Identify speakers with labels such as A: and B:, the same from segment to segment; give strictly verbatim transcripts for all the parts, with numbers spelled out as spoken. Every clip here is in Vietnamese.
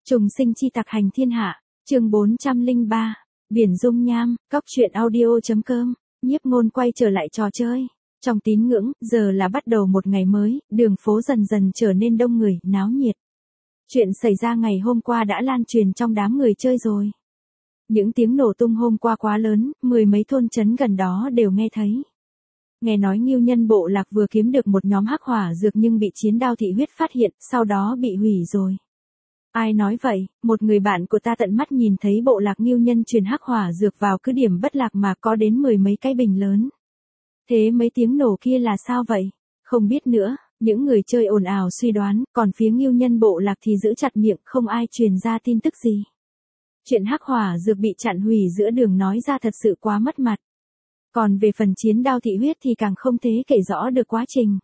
A: Trùng sinh chi tặc hành thiên hạ, chương bốn trăm lẻ ba, Biển dung nham, cóc truyện audio chấm com, Nhiếp Ngôn quay trở lại trò chơi. Trong tín ngưỡng, giờ là bắt đầu một ngày mới, đường phố dần dần trở nên đông người, náo nhiệt. Chuyện xảy ra ngày hôm qua đã lan truyền trong đám người chơi rồi. Những tiếng nổ tung hôm qua quá lớn, mười mấy thôn trấn gần đó đều nghe thấy. Nghe nói Ngưu Nhân bộ lạc vừa kiếm được một nhóm hắc hỏa dược nhưng bị chiến đao thị huyết phát hiện, sau đó bị hủy rồi. Ai nói vậy, một người bạn của ta tận mắt nhìn thấy bộ lạc Ngưu Nhân truyền hắc hỏa dược vào cứ điểm bất lạc mà có đến mười mấy cái bình lớn. Thế mấy tiếng nổ kia là sao vậy? Không biết nữa, những người chơi ồn ào suy đoán, còn phía Ngưu Nhân bộ lạc thì giữ chặt miệng, không ai truyền ra tin tức gì. Chuyện hắc hỏa dược bị chặn hủy giữa đường nói ra thật sự quá mất mặt. Còn về phần chiến đao thị huyết thì càng không thể kể rõ được quá trình.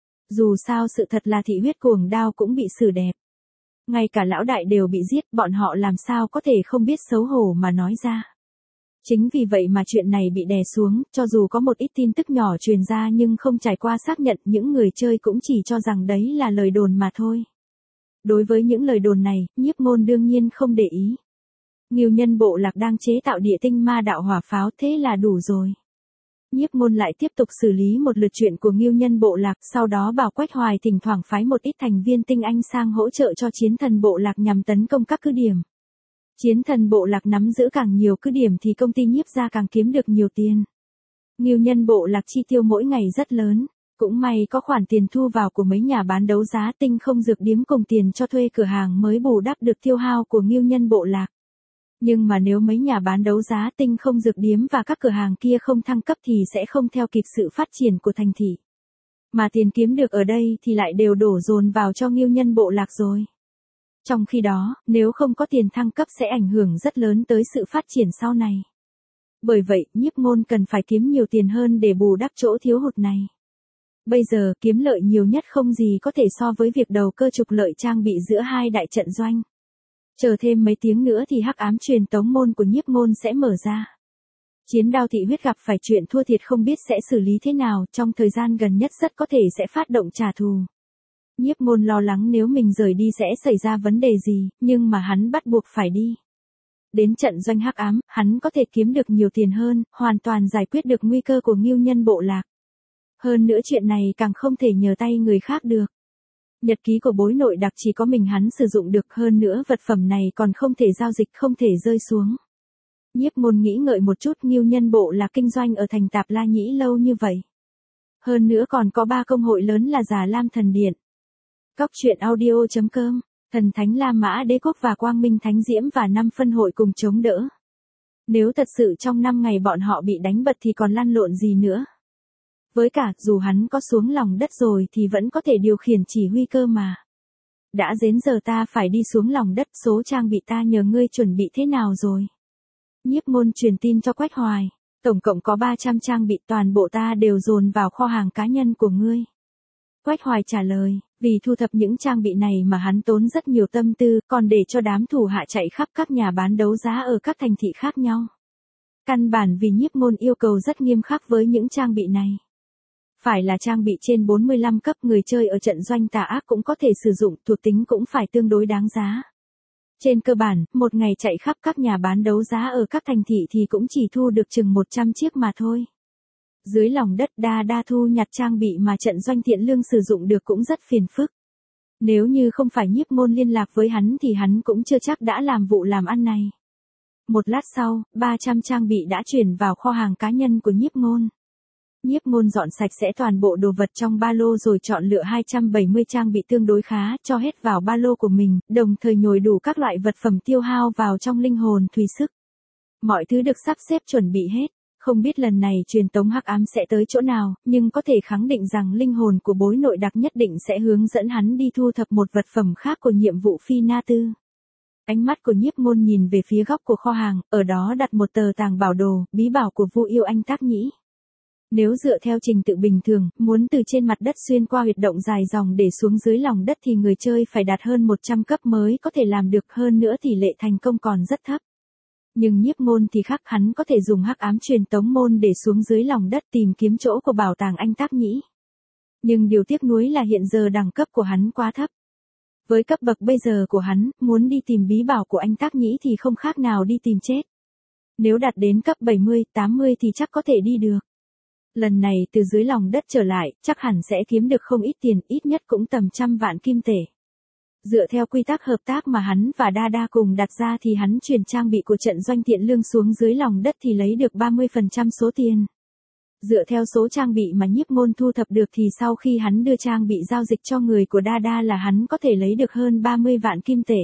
A: Dù sao sự thật là thị huyết cuồng đao cũng bị xử đẹp. Ngay cả lão đại đều bị giết, bọn họ làm sao có thể không biết xấu hổ mà nói ra. Chính vì vậy mà chuyện này bị đè xuống, cho dù có một ít tin tức nhỏ truyền ra nhưng không trải qua xác nhận, những người chơi cũng chỉ cho rằng đấy là lời đồn mà thôi. Đối với những lời đồn này, Nhiếp Ngôn đương nhiên không để ý. Ngưu Nhân bộ lạc đang chế tạo địa tinh ma đạo hỏa pháo, thế là đủ rồi. Nhiếp Ngôn lại tiếp tục xử lý một lượt chuyện của Ngưu Nhân bộ lạc, sau đó bảo Quách Hoài thỉnh thoảng phái một ít thành viên tinh anh sang hỗ trợ cho chiến thần bộ lạc nhằm tấn công các cứ điểm. Chiến thần bộ lạc nắm giữ càng nhiều cứ điểm thì công ty Nhiếp gia càng kiếm được nhiều tiền. Ngưu Nhân bộ lạc chi tiêu mỗi ngày rất lớn, cũng may có khoản tiền thu vào của mấy nhà bán đấu giá tinh không dược điếm cùng tiền cho thuê cửa hàng mới bù đắp được tiêu hao của Ngưu Nhân bộ lạc. Nhưng mà nếu mấy nhà bán đấu giá tinh không dược điếm và các cửa hàng kia không thăng cấp thì sẽ không theo kịp sự phát triển của thành thị. Mà tiền kiếm được ở đây thì lại đều đổ dồn vào cho Ngưu Nhân bộ lạc rồi. Trong khi đó, nếu không có tiền thăng cấp sẽ ảnh hưởng rất lớn tới sự phát triển sau này. Bởi vậy, Nhiếp Ngôn cần phải kiếm nhiều tiền hơn để bù đắp chỗ thiếu hụt này. Bây giờ, kiếm lợi nhiều nhất không gì có thể so với việc đầu cơ trục lợi trang bị giữa hai đại trận doanh. Chờ thêm mấy tiếng nữa thì hắc ám truyền tống môn của Nhiếp Ngôn sẽ mở ra. Chiến đao thị huyết gặp phải chuyện thua thiệt không biết sẽ xử lý thế nào, trong thời gian gần nhất rất có thể sẽ phát động trả thù. Nhiếp Ngôn lo lắng nếu mình rời đi sẽ xảy ra vấn đề gì, nhưng mà hắn bắt buộc phải đi. Đến trận doanh hắc ám, hắn có thể kiếm được nhiều tiền hơn, hoàn toàn giải quyết được nguy cơ của Ngưu Nhân bộ lạc. Hơn nữa chuyện này càng không thể nhờ tay người khác được. Nhật ký của bối nội đặc chỉ có mình hắn sử dụng được, hơn nữa vật phẩm này còn không thể giao dịch, không thể rơi xuống. Nhiếp Ngôn nghĩ ngợi một chút, Ngưu Nhân bộ lạc kinh doanh ở thành Tạp La Nhĩ lâu như vậy. Hơn nữa còn có ba công hội lớn là Già Lam Thần Điện, cóc truyện audio chấm com, Thần Thánh La Mã Đế Quốc và Quang Minh Thánh Diễm và năm phân hội cùng chống đỡ. Nếu thật sự trong năm ngày bọn họ bị đánh bật thì còn lăn lộn gì nữa. Với cả, dù hắn có xuống lòng đất rồi thì vẫn có thể điều khiển chỉ huy cơ mà. Đã đến giờ ta phải đi xuống lòng đất, số trang bị ta nhờ ngươi chuẩn bị thế nào rồi? Nhiếp Ngôn truyền tin cho Quách Hoài, tổng cộng có ba trăm trang bị, toàn bộ ta đều dồn vào kho hàng cá nhân của ngươi. Quách Hoài trả lời, vì thu thập những trang bị này mà hắn tốn rất nhiều tâm tư, còn để cho đám thủ hạ chạy khắp các nhà bán đấu giá ở các thành thị khác nhau. Căn bản vì Nhiếp Ngôn yêu cầu rất nghiêm khắc với những trang bị này. Phải là trang bị trên bốn mươi lăm cấp, người chơi ở trận doanh tà ác cũng có thể sử dụng, thuộc tính cũng phải tương đối đáng giá. Trên cơ bản, một ngày chạy khắp các nhà bán đấu giá ở các thành thị thì cũng chỉ thu được chừng một trăm chiếc mà thôi. Dưới lòng đất đa đa thu nhặt trang bị mà trận doanh Thiện Lương sử dụng được cũng rất phiền phức. Nếu như không phải Nhiếp Ngôn liên lạc với hắn thì hắn cũng chưa chắc đã làm vụ làm ăn này. Một lát sau, ba trăm trang bị đã chuyển vào kho hàng cá nhân của Nhiếp Ngôn. Nhiếp Ngôn dọn sạch sẽ toàn bộ đồ vật trong ba lô rồi chọn lựa hai trăm bảy mươi trang bị tương đối khá, cho hết vào ba lô của mình, đồng thời nhồi đủ các loại vật phẩm tiêu hao vào trong linh hồn thủy sức. Mọi thứ được sắp xếp chuẩn bị hết, không biết lần này truyền tống hắc ám sẽ tới chỗ nào, nhưng có thể khẳng định rằng linh hồn của bối nội đặc nhất định sẽ hướng dẫn hắn đi thu thập một vật phẩm khác của nhiệm vụ Phi Na Tư. Ánh mắt của Nhiếp Ngôn nhìn về phía góc của kho hàng, ở đó đặt một tờ tàng bảo đồ, bí bảo của Vu Yêu Anh Tác Nhĩ. Nếu dựa theo trình tự bình thường, muốn từ trên mặt đất xuyên qua huyệt động dài dòng để xuống dưới lòng đất thì người chơi phải đạt hơn một trăm cấp mới có thể làm được, hơn nữa tỷ lệ thành công còn rất thấp. Nhưng Nhiếp Ngôn thì khác, hắn có thể dùng hắc ám truyền tống môn để xuống dưới lòng đất tìm kiếm chỗ của bảo tàng Anh Tác Nhĩ. Nhưng điều tiếc nuối là hiện giờ đẳng cấp của hắn quá thấp. Với cấp bậc bây giờ của hắn, muốn đi tìm bí bảo của anh Tác Nhĩ thì không khác nào đi tìm chết. Nếu đạt đến cấp bảy mươi, tám mươi thì chắc có thể đi được. Lần này từ dưới lòng đất trở lại, chắc hẳn sẽ kiếm được không ít tiền, ít nhất cũng tầm trăm vạn kim tệ. Dựa theo quy tắc hợp tác mà hắn và Đa Đa cùng đặt ra thì hắn chuyển trang bị của trận doanh Thiện Lương xuống dưới lòng đất thì lấy được ba mươi phần trăm số tiền. Dựa theo số trang bị mà Nhiếp Ngôn thu thập được thì sau khi hắn đưa trang bị giao dịch cho người của Đa Đa là hắn có thể lấy được hơn ba mươi vạn kim tệ.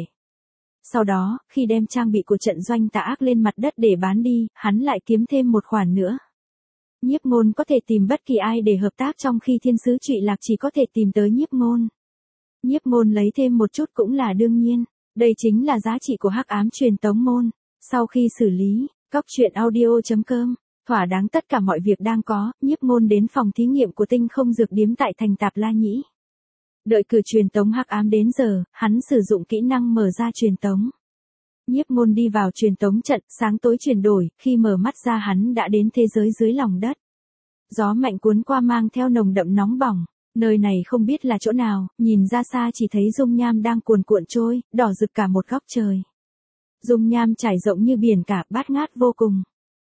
A: Sau đó, khi đem trang bị của trận doanh Tà Ác lên mặt đất để bán đi, hắn lại kiếm thêm một khoản nữa. Nhiếp Ngôn có thể tìm bất kỳ ai để hợp tác trong khi thiên sứ Trụy Lạc chỉ có thể tìm tới Nhiếp Ngôn. Nhiếp Ngôn lấy thêm một chút cũng là đương nhiên, đây chính là giá trị của Hắc Ám Truyền Tống Môn. Sau khi xử lý, cóc truyện audio chấm com, thỏa đáng tất cả mọi việc đang có, Nhiếp Ngôn đến phòng thí nghiệm của Tinh Không Dược Điếm tại thành Tạp La Nhĩ. Đợi cử truyền tống hắc ám đến giờ, hắn sử dụng kỹ năng mở ra truyền tống. Nhiếp Ngôn đi vào truyền tống trận, sáng tối chuyển đổi, khi mở mắt ra hắn đã đến thế giới dưới lòng đất. Gió mạnh cuốn qua mang theo nồng đậm nóng bỏng, nơi này không biết là chỗ nào, nhìn ra xa chỉ thấy dung nham đang cuồn cuộn trôi, đỏ rực cả một góc trời. Dung nham trải rộng như biển cả, bát ngát vô cùng.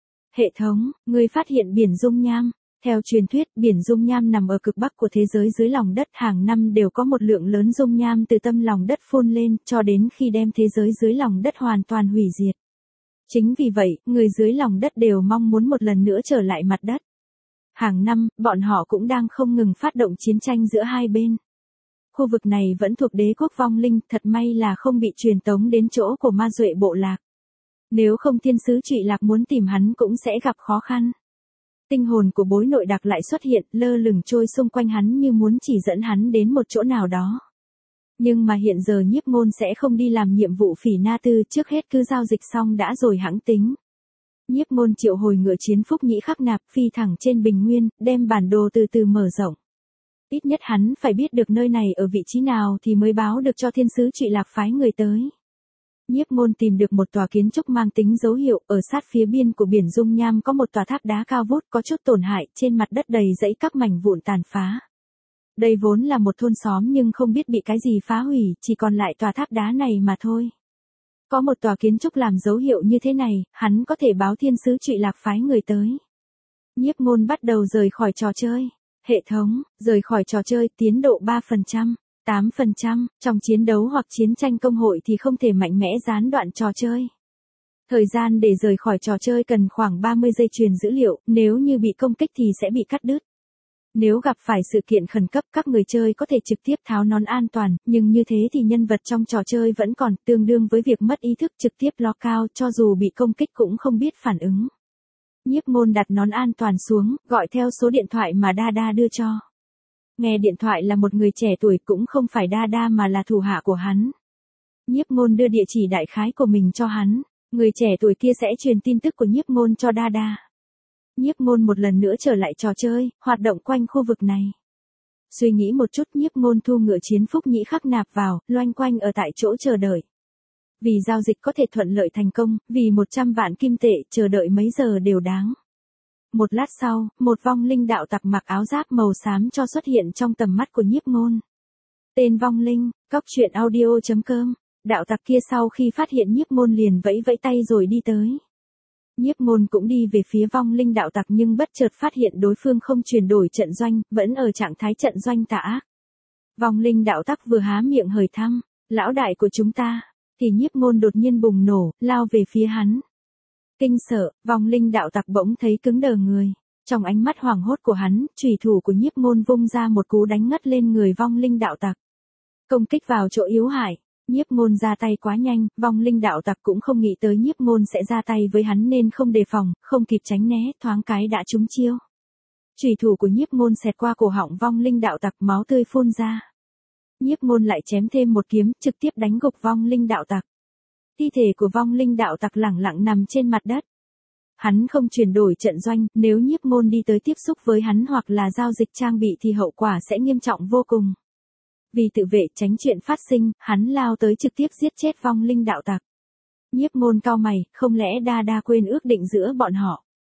A: Hệ thống, ngươi phát hiện biển dung nham. Theo truyền thuyết, biển dung nham nằm ở cực bắc của thế giới dưới lòng đất, hàng năm đều có một lượng lớn dung nham từ tâm lòng đất phun lên, cho đến khi đem thế giới dưới lòng đất hoàn toàn hủy diệt. Chính vì vậy, người dưới lòng đất đều mong muốn một lần nữa trở lại mặt đất. Hàng năm, bọn họ cũng đang không ngừng phát động chiến tranh giữa hai bên. Khu vực này vẫn thuộc đế quốc vong linh, thật may là không bị truyền tống đến chỗ của ma duệ bộ lạc. Nếu không thiên sứ Trụy Lạc muốn tìm hắn cũng sẽ gặp khó khăn. Tinh hồn của Bối Nội Đặc lại xuất hiện, lơ lửng trôi xung quanh hắn như muốn chỉ dẫn hắn đến một chỗ nào đó. Nhưng mà hiện giờ Nhiếp Ngôn sẽ không đi làm nhiệm vụ Phỉ Na Tư, trước hết cứ giao dịch xong đã rồi hãng tính. Nhiếp Ngôn triệu hồi ngựa chiến Phúc Nhĩ Khắc Nạp, phi thẳng trên bình nguyên, đem bản đồ từ từ mở rộng. Ít nhất hắn phải biết được nơi này ở vị trí nào thì mới báo được cho thiên sứ Trụy Lạc phái người tới. Nhiếp Ngôn tìm được một tòa kiến trúc mang tính dấu hiệu, ở sát phía biên của biển dung nham có một tòa tháp đá cao vút có chút tổn hại, trên mặt đất đầy rẫy các mảnh vụn tàn phá. Đây vốn là một thôn xóm nhưng không biết bị cái gì phá hủy, chỉ còn lại tòa tháp đá này mà thôi. Có một tòa kiến trúc làm dấu hiệu như thế này, hắn có thể báo thiên sứ Trụy Lạc phái người tới. Nhiếp Ngôn bắt đầu rời khỏi trò chơi. Hệ thống, rời khỏi trò chơi, tiến độ ba phần trăm. tám phần trăm, trong chiến đấu hoặc chiến tranh công hội thì không thể mạnh mẽ gián đoạn trò chơi. Thời gian để rời khỏi trò chơi cần khoảng ba mươi giây truyền dữ liệu, nếu như bị công kích thì sẽ bị cắt đứt. Nếu gặp phải sự kiện khẩn cấp, các người chơi có thể trực tiếp tháo nón an toàn, nhưng như thế thì nhân vật trong trò chơi vẫn còn, tương đương với việc mất ý thức trực tiếp lockout, cho dù bị công kích cũng không biết phản ứng. Nhiếp Ngôn đặt nón an toàn xuống, gọi theo số điện thoại mà Đa Đa đưa cho. Nghe điện thoại là một người trẻ tuổi, cũng không phải Đa Đa mà là thủ hạ của hắn. Nhiếp Ngôn đưa địa chỉ đại khái của mình cho hắn, người trẻ tuổi kia sẽ truyền tin tức của Nhiếp Ngôn cho Đa Đa. Nhiếp Ngôn một lần nữa trở lại trò chơi, hoạt động quanh khu vực này. Suy nghĩ một chút, Nhiếp Ngôn thu ngựa chiến Phúc Nhĩ Khắc Nạp vào, loanh quanh ở tại chỗ chờ đợi. Vì giao dịch có thể thuận lợi thành công, vì một trăm vạn kim tệ, chờ đợi mấy giờ đều đáng. Một lát sau, một vong linh đạo tặc mặc áo giáp màu xám cho xuất hiện trong tầm mắt của Nhiếp Ngôn. Tên vong linh, cóc truyện audio chấm com, đạo tặc kia sau khi phát hiện Nhiếp Ngôn liền vẫy vẫy tay rồi đi tới. Nhiếp Ngôn cũng đi về phía vong linh đạo tặc nhưng bất chợt phát hiện đối phương không chuyển đổi trận doanh, vẫn ở trạng thái trận doanh tà ác. Vong linh đạo tặc vừa há miệng hời thăm, lão đại của chúng ta, thì Nhiếp Ngôn đột nhiên bùng nổ, lao về phía hắn. Kinh sợ, vong linh đạo tặc bỗng thấy cứng đờ người. Trong ánh mắt hoảng hốt của hắn, chủy thủ của Nhiếp Ngôn vung ra một cú đánh ngất lên người vong linh đạo tặc. Công kích vào chỗ yếu hại. Nhiếp Ngôn ra tay quá nhanh, vong linh đạo tặc cũng không nghĩ tới Nhiếp Ngôn sẽ ra tay với hắn nên không đề phòng, không kịp tránh né, thoáng cái đã trúng chiêu. Chủy thủ của Nhiếp Ngôn xẹt qua cổ họng vong linh đạo tặc, máu tươi phun ra. Nhiếp Ngôn lại chém thêm một kiếm, trực tiếp đánh gục vong linh đạo tặc. Thi thể của vong linh đạo tặc lẳng lặng nằm trên mặt đất. Hắn không chuyển đổi trận doanh, nếu Nhiếp Ngôn đi tới tiếp xúc với hắn hoặc là giao dịch trang bị thì hậu quả sẽ nghiêm trọng vô cùng. Vì tự vệ tránh chuyện phát sinh, hắn lao tới trực tiếp giết chết vong linh đạo tặc. Nhiếp Ngôn cau mày, không lẽ Đa Đa quên ước định giữa bọn họ.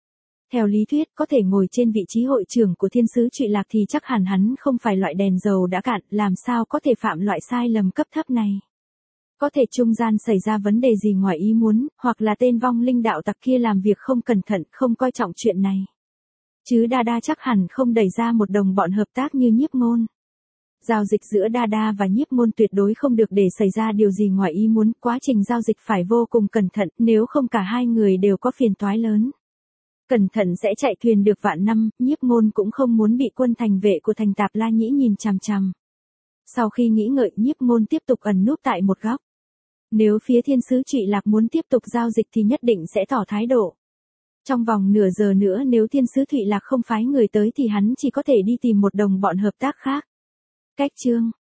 A: Theo lý thuyết, có thể ngồi trên vị trí hội trưởng của thiên sứ Trụy Lạc thì chắc hẳn hắn không phải loại đèn dầu đã cạn, làm sao có thể phạm loại sai lầm cấp thấp này. Có thể trung gian xảy ra vấn đề gì ngoài ý muốn, hoặc là tên vong linh đạo tặc kia làm việc không cẩn thận, không coi trọng chuyện này. Chứ Đa Đa chắc hẳn không đẩy ra một đồng bọn hợp tác như Nhiếp Ngôn. Giao dịch giữa Đa Đa và Nhiếp Ngôn tuyệt đối không được để xảy ra điều gì ngoài ý muốn, quá trình giao dịch phải vô cùng cẩn thận, nếu không cả hai người đều có phiền toái lớn. Cẩn thận sẽ chạy thuyền được vạn năm, Nhiếp Ngôn cũng không muốn bị quân thành vệ của Thành Tạp La Nhĩ nhìn chằm chằm. Sau khi nghĩ ngợi, Nhiếp Ngôn tiếp tục ẩn núp tại một góc. Nếu phía thiên sứ Trụy Lạc muốn tiếp tục giao dịch thì nhất định sẽ tỏ thái độ. Trong vòng nửa giờ nữa nếu thiên sứ Trụy Lạc không phái người tới thì hắn chỉ có thể đi tìm một đồng bọn hợp tác khác. Cách chương